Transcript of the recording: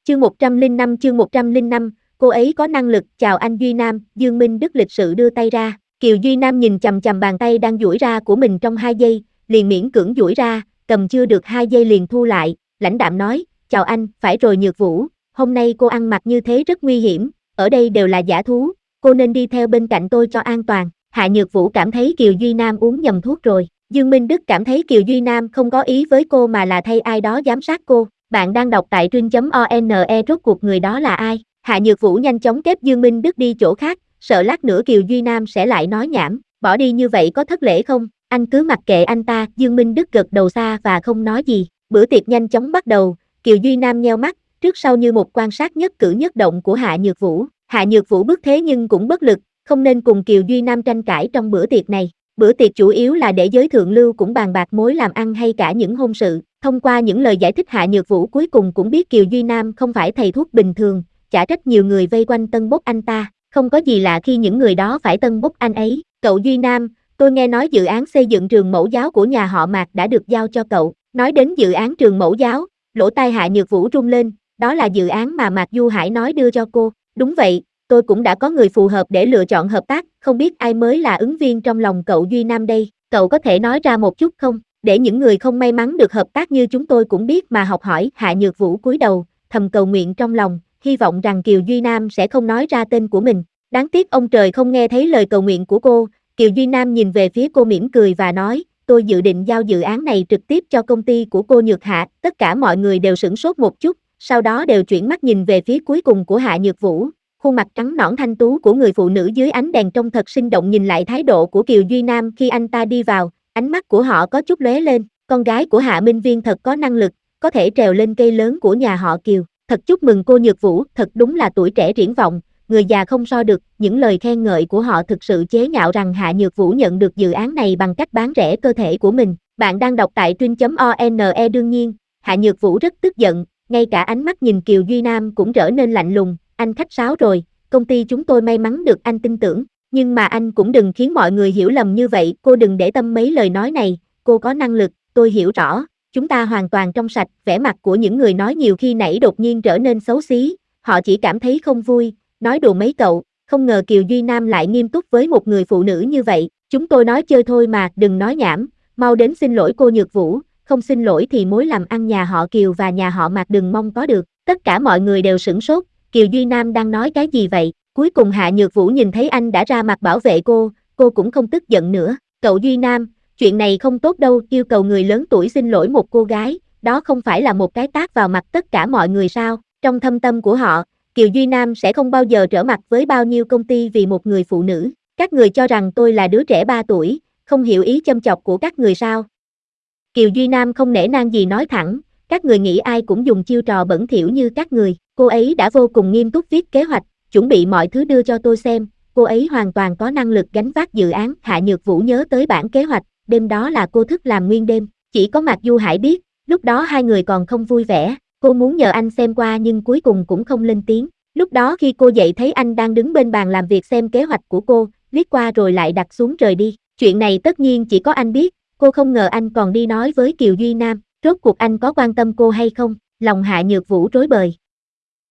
Chương 105, cô ấy có năng lực, chào anh Duy Nam, Dương Minh Đức lịch sự đưa tay ra. Kiều Duy Nam nhìn chằm chằm bàn tay đang duỗi ra của mình trong 2 giây, liền miễn cưỡng duỗi ra, cầm chưa được 2 giây liền thu lại, lãnh đạm nói, chào anh, phải rồi Nhược Vũ, hôm nay cô ăn mặc như thế rất nguy hiểm, ở đây đều là dã thú, cô nên đi theo bên cạnh tôi cho an toàn. Hạ Nhược Vũ cảm thấy Kiều Duy Nam uống nhầm thuốc rồi. Dương Minh Đức cảm thấy Kiều Duy Nam không có ý với cô mà là thay ai đó giám sát cô. Bạn đang đọc tại truyện.one, rốt cuộc người đó là ai? Hạ Nhược Vũ nhanh chóng kéo Dương Minh Đức đi chỗ khác, sợ lát nữa Kiều Duy Nam sẽ lại nói nhảm, bỏ đi như vậy có thất lễ không? Anh cứ mặc kệ anh ta. Dương Minh Đức gật đầu xa và không nói gì. Bữa tiệc nhanh chóng bắt đầu, Kiều Duy Nam nheo mắt, trước sau như một quan sát nhất cử nhất động của Hạ Nhược Vũ. Hạ Nhược Vũ bức thế nhưng cũng bất lực, không nên cùng Kiều Duy Nam tranh cãi trong bữa tiệc này. Bữa tiệc chủ yếu là để giới thượng lưu cũng bàn bạc mối làm ăn hay cả những hôn sự. Thông qua những lời giải thích Hạ Nhược Vũ cuối cùng cũng biết Kiều Duy Nam không phải thầy thuốc bình thường, chả trách nhiều người vây quanh tân bốc anh ta, không có gì lạ khi những người đó phải tân bốc anh ấy. Cậu Duy Nam, tôi nghe nói dự án xây dựng trường mẫu giáo của nhà họ Mạc đã được giao cho cậu. Nói đến dự án trường mẫu giáo, lỗ tai Hạ Nhược Vũ rung lên, đó là dự án mà Mạc Du Hải nói đưa cho cô. Đúng vậy, tôi cũng đã có người phù hợp để lựa chọn hợp tác, không biết ai mới là ứng viên trong lòng cậu Duy Nam đây, cậu có thể nói ra một chút không? Để những người không may mắn được hợp tác như chúng tôi cũng biết mà học hỏi. Hạ Nhược Vũ cúi đầu, thầm cầu nguyện trong lòng, hy vọng rằng Kiều Duy Nam sẽ không nói ra tên của mình. Đáng tiếc ông trời không nghe thấy lời cầu nguyện của cô. Kiều Duy Nam nhìn về phía cô mỉm cười và nói, tôi dự định giao dự án này trực tiếp cho công ty của cô Nhược Hạ. Tất cả mọi người đều sửng sốt một chút, sau đó đều chuyển mắt nhìn về phía cuối cùng của Hạ Nhược Vũ. Khuôn mặt trắng nõn thanh tú của người phụ nữ dưới ánh đèn trông thật sinh động. Nhìn lại thái độ của Kiều Duy Nam khi anh ta đi vào, ánh mắt của họ có chút lóe lên. Con gái của Hạ Minh Viên thật có năng lực, có thể trèo lên cây lớn của nhà họ Kiều. Thật chúc mừng cô Nhược Vũ, thật đúng là tuổi trẻ triển vọng, người già không so được. Những lời khen ngợi của họ thực sự chế nhạo rằng Hạ Nhược Vũ nhận được dự án này bằng cách bán rẻ cơ thể của mình. Bạn đang đọc tại truyện.one. Đương nhiên, Hạ Nhược Vũ rất tức giận, ngay cả ánh mắt nhìn Kiều Duy Nam cũng trở nên lạnh lùng. Anh khách sáo rồi, công ty chúng tôi may mắn được anh tin tưởng, nhưng mà anh cũng đừng khiến mọi người hiểu lầm như vậy. Cô đừng để tâm mấy lời nói này, cô có năng lực, tôi hiểu rõ, chúng ta hoàn toàn trong sạch. Vẻ mặt của những người nói nhiều khi nãy đột nhiên trở nên xấu xí, họ chỉ cảm thấy không vui, nói đùa mấy cậu, không ngờ Kiều Duy Nam lại nghiêm túc với một người phụ nữ như vậy. Chúng tôi nói chơi thôi mà, đừng nói nhảm, mau đến xin lỗi cô Nhược Vũ, không xin lỗi thì mối làm ăn nhà họ Kiều và nhà họ Mạc đừng mong có được. Tất cả mọi người đều sửng sốt, Kiều Duy Nam đang nói cái gì vậy? Cuối cùng Hạ Nhược Vũ nhìn thấy anh đã ra mặt bảo vệ cô cũng không tức giận nữa. Cậu Duy Nam, chuyện này không tốt đâu, yêu cầu người lớn tuổi xin lỗi một cô gái, đó không phải là một cái tát vào mặt tất cả mọi người sao? Trong thâm tâm của họ, Kiều Duy Nam sẽ không bao giờ trở mặt với bao nhiêu công ty vì một người phụ nữ. Các người cho rằng tôi là đứa trẻ 3 tuổi, không hiểu ý châm chọc của các người sao? Kiều Duy Nam không nể nang gì nói thẳng, các người nghĩ ai cũng dùng chiêu trò bẩn thỉu như các người. Cô ấy đã vô cùng nghiêm túc viết kế hoạch, chuẩn bị mọi thứ đưa cho tôi xem, cô ấy hoàn toàn có năng lực gánh vác dự án. Hạ Nhược Vũ nhớ tới bản kế hoạch, đêm đó là cô thức làm nguyên đêm, chỉ có Mạc Du Hải biết, lúc đó hai người còn không vui vẻ, cô muốn nhờ anh xem qua nhưng cuối cùng cũng không lên tiếng. Lúc đó khi cô dậy thấy anh đang đứng bên bàn làm việc xem kế hoạch của cô, liếc qua rồi lại đặt xuống rời đi. Chuyện này tất nhiên chỉ có anh biết, cô không ngờ anh còn đi nói với Kiều Duy Nam, rốt cuộc anh có quan tâm cô hay không? Lòng Hạ Nhược Vũ rối bời.